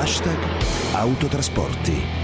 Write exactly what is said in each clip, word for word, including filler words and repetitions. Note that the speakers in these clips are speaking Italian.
Hashtag Autotrasporti.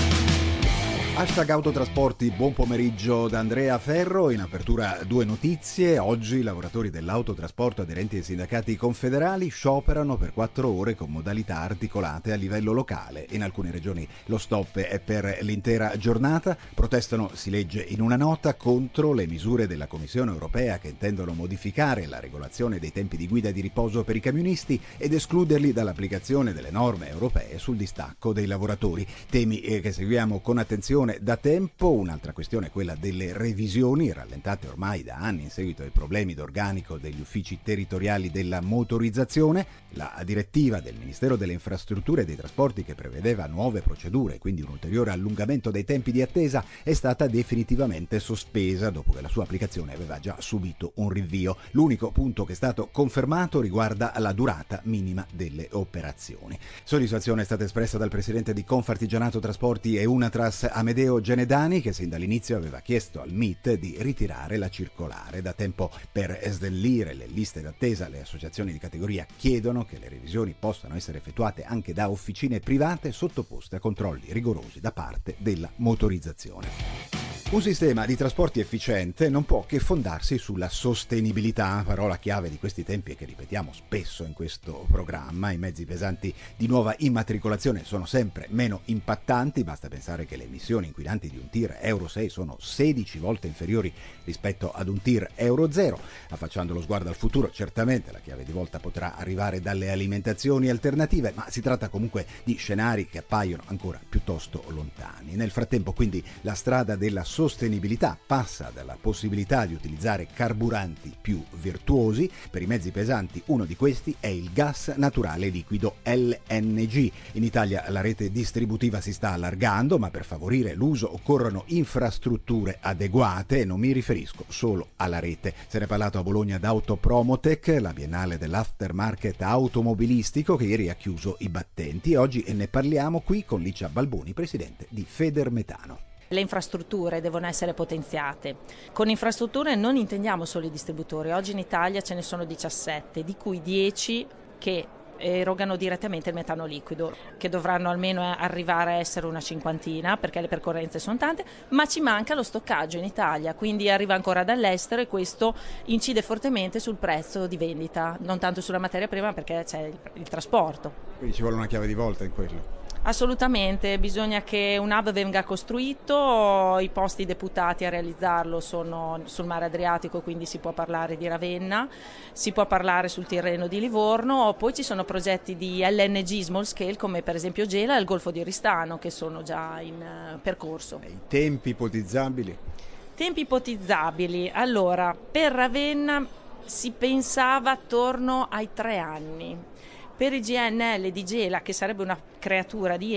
Hashtag Autotrasporti, buon pomeriggio da Andrea Ferro. In apertura due notizie. Oggi i lavoratori dell'autotrasporto aderenti ai sindacati confederali scioperano per quattro ore con modalità articolate a livello locale. In alcune regioni lo stop è per l'intera giornata. Protestano, si legge in una nota, contro le misure della Commissione europea che intendono modificare la regolazione dei tempi di guida e di riposo per i camionisti ed escluderli dall'applicazione delle norme europee sul distacco dei lavoratori. Temi che seguiamo con attenzione da tempo. Un'altra questione è quella delle revisioni, rallentate ormai da anni in seguito ai problemi d'organico degli uffici territoriali della motorizzazione. La direttiva del Ministero delle Infrastrutture e dei Trasporti, che prevedeva nuove procedure e quindi un ulteriore allungamento dei tempi di attesa, è stata definitivamente sospesa dopo che la sua applicazione aveva già subito un rinvio. L'unico punto che è stato confermato riguarda la durata minima delle operazioni. Soddisfazione è stata espressa dal presidente di Confartigianato Trasporti e Unatras Amedeo Genedani, che sin dall'inizio aveva chiesto al M I T di ritirare la circolare. Da tempo, per snellire le liste d'attesa, le associazioni di categoria chiedono che le revisioni possano essere effettuate anche da officine private sottoposte a controlli rigorosi da parte della motorizzazione. Un sistema di trasporti efficiente non può che fondarsi sulla sostenibilità, parola chiave di questi tempi e che ripetiamo spesso in questo programma. I mezzi pesanti di nuova immatricolazione sono sempre meno impattanti, basta pensare che le emissioni inquinanti di un tir Euro sei sono sedici volte inferiori rispetto ad un tir Euro zero. Affacciando lo sguardo al futuro, certamente la chiave di volta potrà arrivare dalle alimentazioni alternative, ma si tratta comunque di scenari che appaiono ancora piuttosto lontani. Nel frattempo, quindi, la strada della sostenibilità passa dalla possibilità di utilizzare carburanti più virtuosi. Per i mezzi pesanti uno di questi è il gas naturale liquido L N G. In Italia la rete distributiva si sta allargando, ma per favorire l'uso occorrono infrastrutture adeguate e non mi riferisco solo alla rete. Se ne è parlato a Bologna da Autopromotech, la biennale dell'aftermarket automobilistico, che ieri ha chiuso i battenti, e oggi ne parliamo qui con Licia Balboni, presidente di Federmetano. Le infrastrutture devono essere potenziate. Con infrastrutture non intendiamo solo i distributori. Oggi in Italia ce ne sono diciassette, di cui dieci che erogano direttamente il metano liquido, che dovranno almeno arrivare a essere una cinquantina, perché le percorrenze sono tante, ma ci manca lo stoccaggio in Italia, quindi arriva ancora dall'estero e questo incide fortemente sul prezzo di vendita, non tanto sulla materia prima perché c'è il, il trasporto. Quindi ci vuole una chiave di volta in quello. Assolutamente, bisogna che un hub venga costruito, i posti deputati a realizzarlo sono sul mare Adriatico, quindi si può parlare di Ravenna, si può parlare sul Tirreno di Livorno, poi ci sono progetti di L N G small scale come per esempio Gela e il Golfo di Oristano che sono già in uh, percorso. I tempi ipotizzabili? Tempi ipotizzabili, allora per Ravenna si pensava attorno ai tre anni. Per il G N L di Gela, che sarebbe una creatura di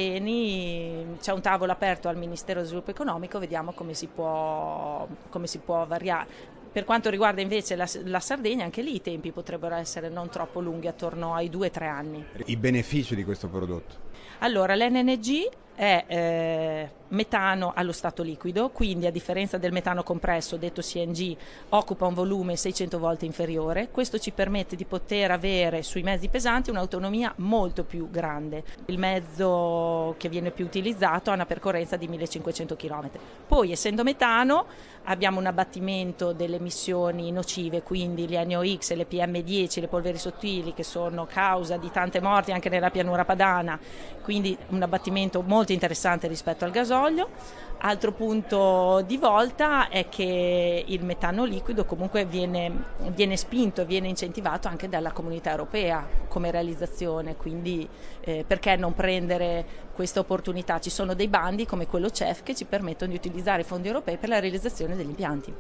Eni, c'è un tavolo aperto al Ministero dello Sviluppo Economico, vediamo come si può, come si può variare. Per quanto riguarda invece la, la Sardegna, anche lì i tempi potrebbero essere non troppo lunghi, attorno ai due tre anni. I benefici di questo prodotto? Allora, l'N N G è eh, metano allo stato liquido, quindi a differenza del metano compresso, detto C N G, occupa un volume seicento volte inferiore. Questo ci permette di poter avere sui mezzi pesanti un'autonomia molto più grande. Il mezzo che viene più utilizzato ha una percorrenza di millecinquecento chilometri. Poi, essendo metano, abbiamo un abbattimento delle emissioni nocive, quindi gli N O X e le P M dieci, le polveri sottili, che sono causa di tante morti anche nella pianura padana, quindi un abbattimento molto interessante rispetto al gasolio. Altro punto di volta è che il metano liquido comunque viene, viene spinto, viene incentivato anche dalla Comunità Europea come realizzazione, quindi eh, perché non prendere questa opportunità? Ci sono dei bandi come quello C E F che ci permettono di utilizzare i fondi europei per la realizzazione degli impianti.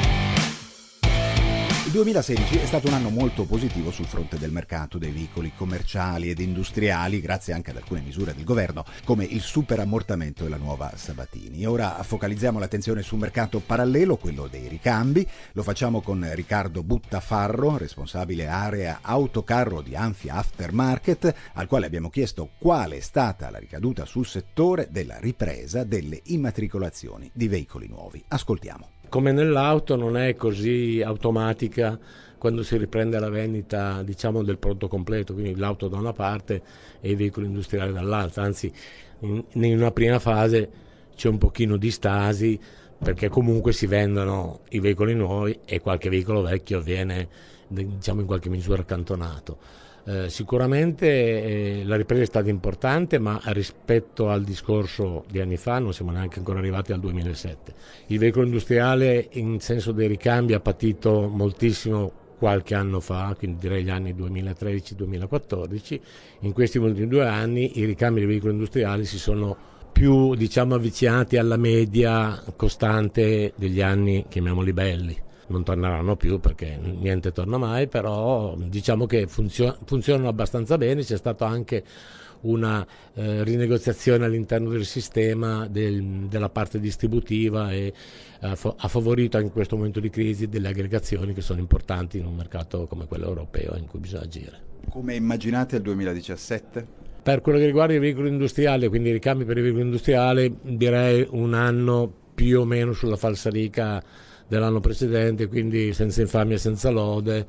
Il duemilasedici è stato un anno molto positivo sul fronte del mercato dei veicoli commerciali ed industriali, grazie anche ad alcune misure del governo come il superammortamento e la nuova Sabatini. Ora focalizziamo l'attenzione sul mercato parallelo, quello dei ricambi. Lo facciamo con Riccardo Buttafarro, responsabile area autocarro di Anfia Aftermarket, al quale abbiamo chiesto quale è stata la ricaduta sul settore della ripresa delle immatricolazioni di veicoli nuovi. Ascoltiamo. Come nell'auto non è così automatica quando si riprende la vendita, diciamo, del prodotto completo, quindi l'auto da una parte e i veicoli industriali dall'altra, anzi in, in una prima fase c'è un pochino di stasi, perché comunque si vendono i veicoli nuovi e qualche veicolo vecchio viene, diciamo, in qualche misura accantonato. Eh, sicuramente eh, la ripresa è stata importante, ma rispetto al discorso di anni fa non siamo neanche ancora arrivati al duemilasette. Il veicolo industriale in senso dei ricambi ha patito moltissimo qualche anno fa, quindi direi gli anni duemilatredici duemilaquattordici. In questi ultimi due anni i ricambi dei veicoli industriali si sono più, diciamo, avvicinati alla media costante degli anni, chiamiamoli belli. Non torneranno più perché niente torna mai, però diciamo che funzio- funzionano abbastanza bene. C'è stata anche una eh, rinegoziazione all'interno del sistema del, della parte distributiva e ha fa- ha favorito anche in questo momento di crisi delle aggregazioni che sono importanti in un mercato come quello europeo in cui bisogna agire. Come immaginate il duemiladiciassette? Per quello che riguarda i veicoli industriali, quindi i ricambi per i veicoli industriali, direi un anno più o meno sulla falsariga dell'anno precedente, quindi senza infamia e senza lode.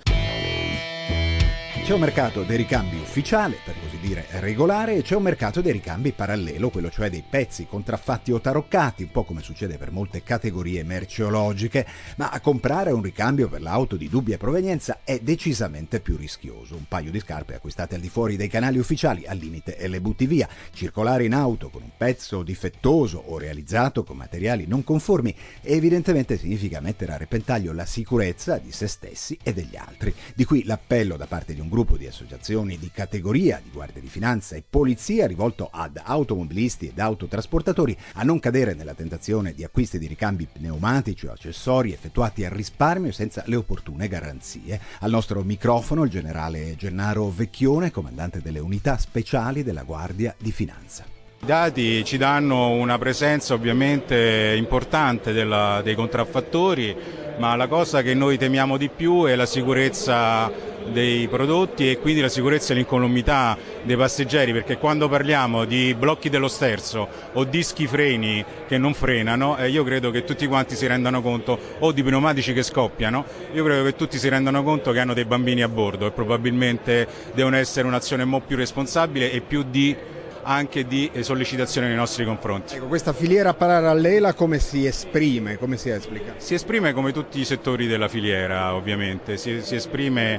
C'è un mercato dei ricambi ufficiale, per così dire regolare, e c'è un mercato dei ricambi parallelo, quello cioè dei pezzi contraffatti o taroccati, un po' come succede per molte categorie merceologiche, ma a comprare un ricambio per l'auto di dubbia provenienza è decisamente più rischioso. Un paio di scarpe acquistate al di fuori dei canali ufficiali, al limite e le butti via. Circolare in auto con un pezzo difettoso o realizzato con materiali non conformi evidentemente significa mettere a repentaglio la sicurezza di se stessi e degli altri. Di qui l'appello da parte di un gruppo di associazioni di categoria, di guardia di finanza e polizia, rivolto ad automobilisti ed autotrasportatori a non cadere nella tentazione di acquisti di ricambi pneumatici o accessori effettuati al risparmio senza le opportune garanzie. Al nostro microfono il generale Gennaro Vecchione, comandante delle unità speciali della Guardia di Finanza. I dati ci danno una presenza ovviamente importante della, dei contraffattori, ma la cosa che noi temiamo di più è la sicurezza dei prodotti e quindi la sicurezza e l'incolumità dei passeggeri, perché quando parliamo di blocchi dello sterzo o dischi freni che non frenano, eh, io credo che tutti quanti si rendano conto, o di pneumatici che scoppiano, io credo che tutti si rendano conto che hanno dei bambini a bordo e probabilmente devono essere un'azione molto più responsabile e più di anche di sollecitazione nei nostri confronti. Ecco, questa filiera parallela come si esprime? Come si esplica? Si esprime come tutti i settori della filiera, ovviamente, si, si esprime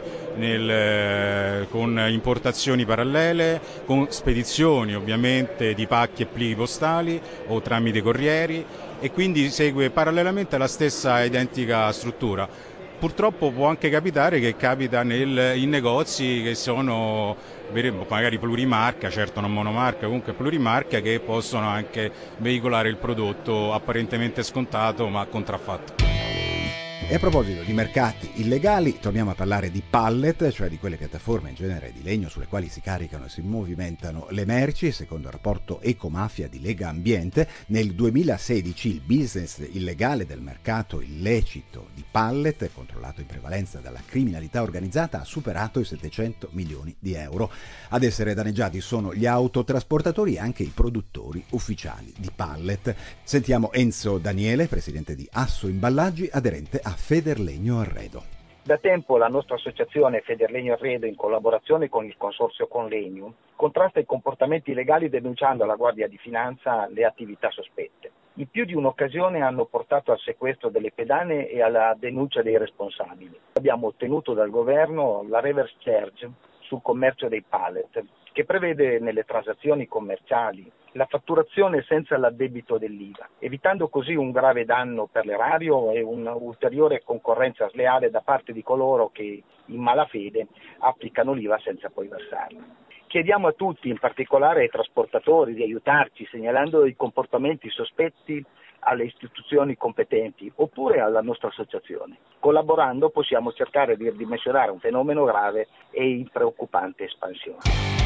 nel, con importazioni parallele, con spedizioni ovviamente di pacchi e plichi postali o tramite corrieri, e quindi segue parallelamente la stessa identica struttura. Purtroppo può anche capitare che capita nel, in negozi che sono magari plurimarca, certo non monomarca, comunque plurimarca, che possono anche veicolare il prodotto apparentemente scontato ma contraffatto. E a proposito di mercati illegali, torniamo a parlare di pallet, cioè di quelle piattaforme in genere di legno sulle quali si caricano e si movimentano le merci. Secondo il rapporto Ecomafia di Lega Ambiente, nel duemilasedici il business illegale del mercato illecito di pallet, controllato in prevalenza dalla criminalità organizzata, ha superato i settecento milioni di euro. Ad essere danneggiati sono gli autotrasportatori e anche i produttori ufficiali di pallet. Sentiamo Enzo Daniele, presidente di Asso Imballaggi, aderente a Federlegno Arredo. Da tempo la nostra associazione Federlegno Arredo, in collaborazione con il consorzio Conlegno, contrasta i comportamenti illegali denunciando alla Guardia di Finanza le attività sospette. In più di un'occasione hanno portato al sequestro delle pedane e alla denuncia dei responsabili. Abbiamo ottenuto dal governo la reverse charge sul commercio dei pallet, che prevede nelle transazioni commerciali la fatturazione senza l'addebito dell'I V A, evitando così un grave danno per l'erario e un'ulteriore concorrenza sleale da parte di coloro che in malafede applicano l'I V A senza poi versarla. Chiediamo a tutti, in particolare ai trasportatori, di aiutarci segnalando i comportamenti sospetti alle istituzioni competenti oppure alla nostra associazione. Collaborando possiamo cercare di ridimensionare un fenomeno grave e in preoccupante espansione.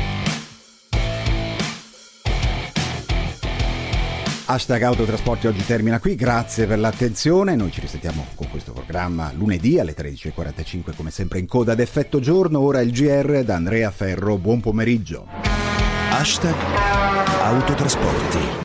Hashtag Autotrasporti oggi termina qui, grazie per l'attenzione, noi ci risentiamo con questo programma lunedì alle tredici e quarantacinque come sempre in coda ad effetto giorno. Ora il G R da Andrea Ferro, buon pomeriggio. Hashtag Autotrasporti.